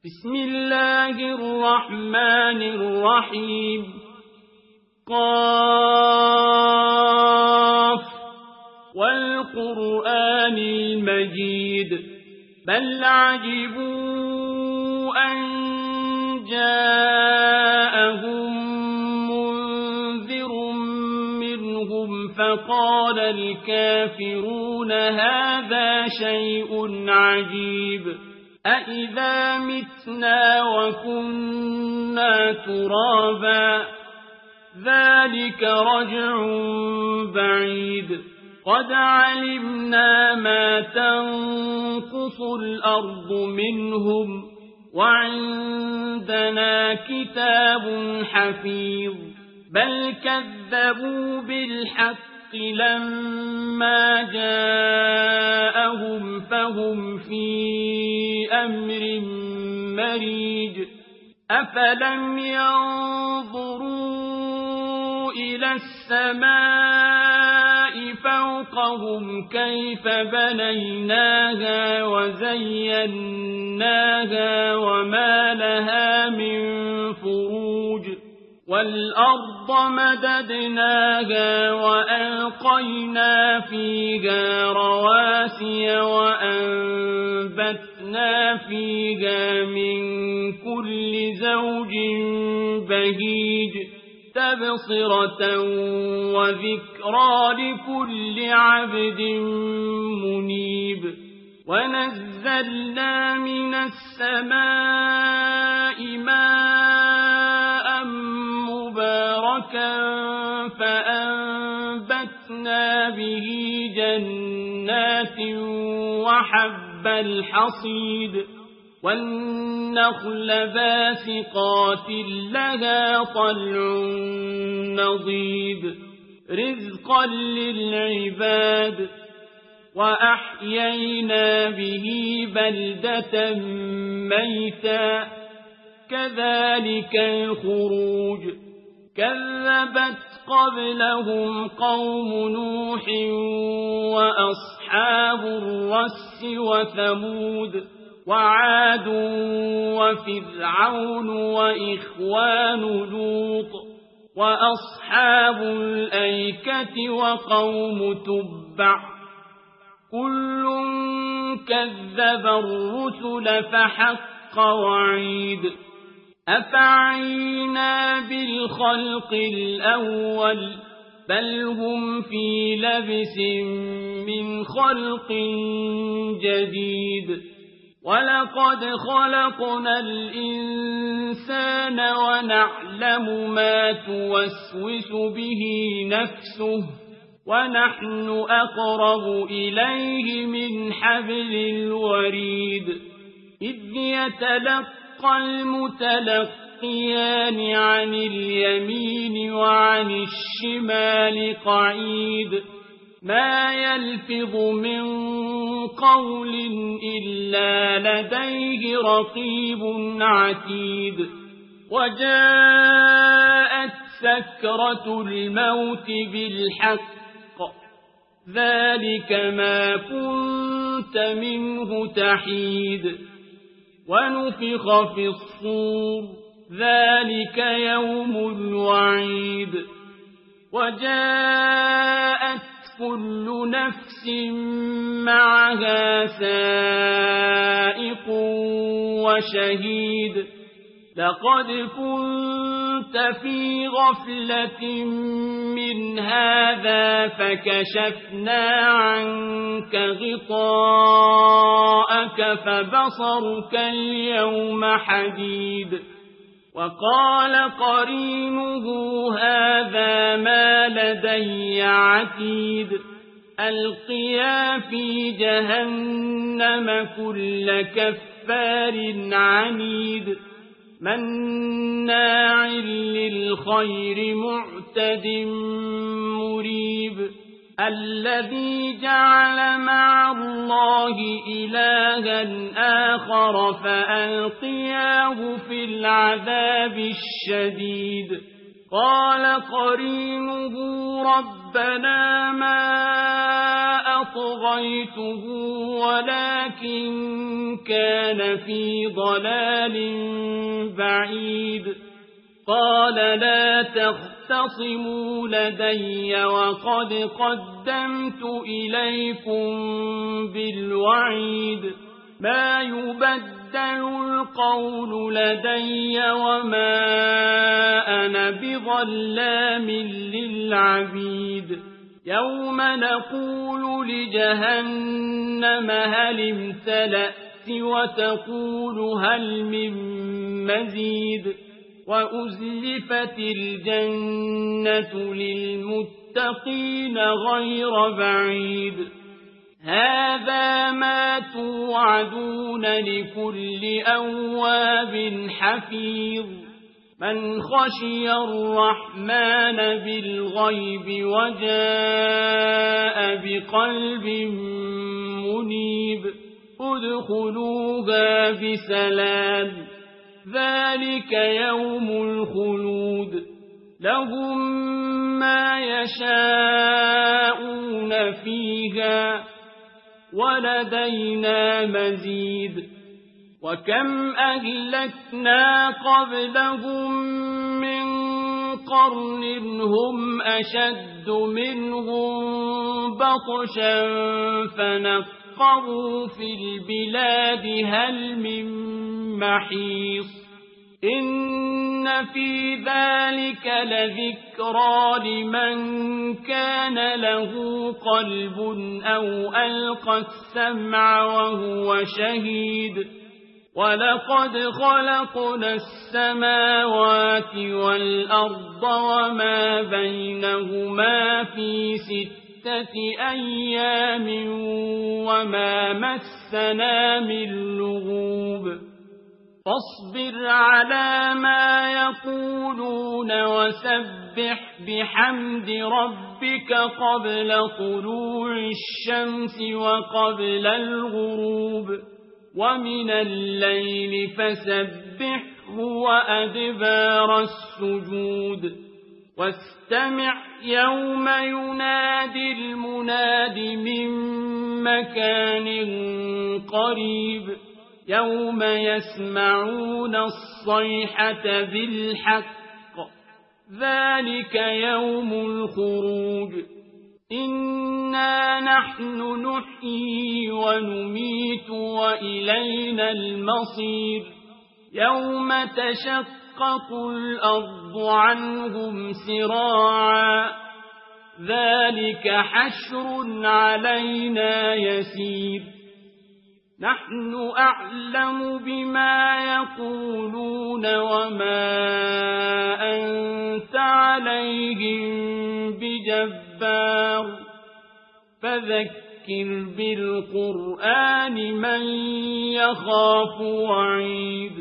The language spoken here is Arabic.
بسم الله الرحمن الرحيم قاف والقرآن المجيد بل عجبوا أن جاءهم منذر منهم فقال الكافرون هذا شيء عجيب أإذا متنا وكنا ترابا ذلك رجع بعيد قد علمنا ما تنقص الأرض منهم وعندنا كتاب حفيظ بل كذبوا بالحق لما جاءهم فهم في أمر مريج أفلم ينظروا إلى السماء فوقهم كيف بنيناها وزيناها وما لها من فروج والأرض مددناها وألقينا فيها رواسي وأنبتنا فيها من كل زوج بهيج تبصرة وذكرى لكل عبد منيب ونزلنا من السماء ماء مباركا فأنبتنا به جنات وحب الحصيد والنخل باسقات لها طلع نضيد رزقا للعباد وأحيينا به بلدة ميتا كذلك الخروج كذبت قبلهم قوم نوح وأصحاب الرس وثمود وعاد وفرعون وإخوان لوط وأصحاب الأيكة وقوم تبع كل كذب الرسل فحق وعيد أفعينا بالخلق الأول بل هم في لبس من خلق جديد ولقد خلقنا الإنسان ونعلم ما توسوس به نفسه ونحن أقرب إليه من حبل الوريد إذ يتلقى المتلقيان عن اليمين وعن الشمال قعيد ما يلفظ من قول إلا لديه رقيب عتيد وجاءت سكرة الموت بالحق ذلك ما كنت منه تحيد ونفخ في الصور ذلك يوم الوعيد وجاءت كل نفس معها سائق وشهيد لقد كنت في غفلة من هذا فكشفنا عنك غطاءك فبصرك اليوم حديد وقال قرينه هذا ما لدي عتيد ألقيا في جهنم كل كفار عنيد مناع للخير معتد مريب الذي جعل مع الله إلها آخر فألقياه في العذاب الشديد قال قرينه رب ربنا ما أطغيته ولكن كان في ضلال بعيد قال لا تختصموا لدي وقد قدمت إليكم بالوعيد ما يبدل القول لدي وما أنا بظلام للعبيد يوم نقول لجهنم هل امتلأت وتقول هل من مزيد وأزلفت الجنة للمتقين غير بعيد هذا ما توعدون لكل أواب حفيظ من خشي الرحمن بالغيب وجاء بقلب منيب ادخلوها بسلام ذلك يوم الخلود لهم ما يشاءون فيها ولدينا مزيد وكم أهلكنا قبلهم من قرن هم أشد منهم بطشا فنقبوا في البلاد هل من محيص إن في ذلك لذكرى لمن كان له قلب أو ألقى السمع وهو شهيد ولقد خلقنا السماوات والأرض وما بينهما في 6 أيام وما مسنا من لغوب فاصبر على ما يقولون وسبح بحمد ربك قبل طلوع الشمس وقبل الغروب ومن الليل فسبحه وأدبار السجود واستمع يوم ينادي المناد من مكان قريب يوم يسمعون الصيحة بالحق ذلك يوم الخروج إنا نحن نحيي ونميت وإلينا المصير يوم تشقق الأرض عنهم سراعا ذلك حشر علينا يسير نحن أعلم بما يقولون وما أنت عليهم بجبار فذكر بالقرآن من يخاف وعيد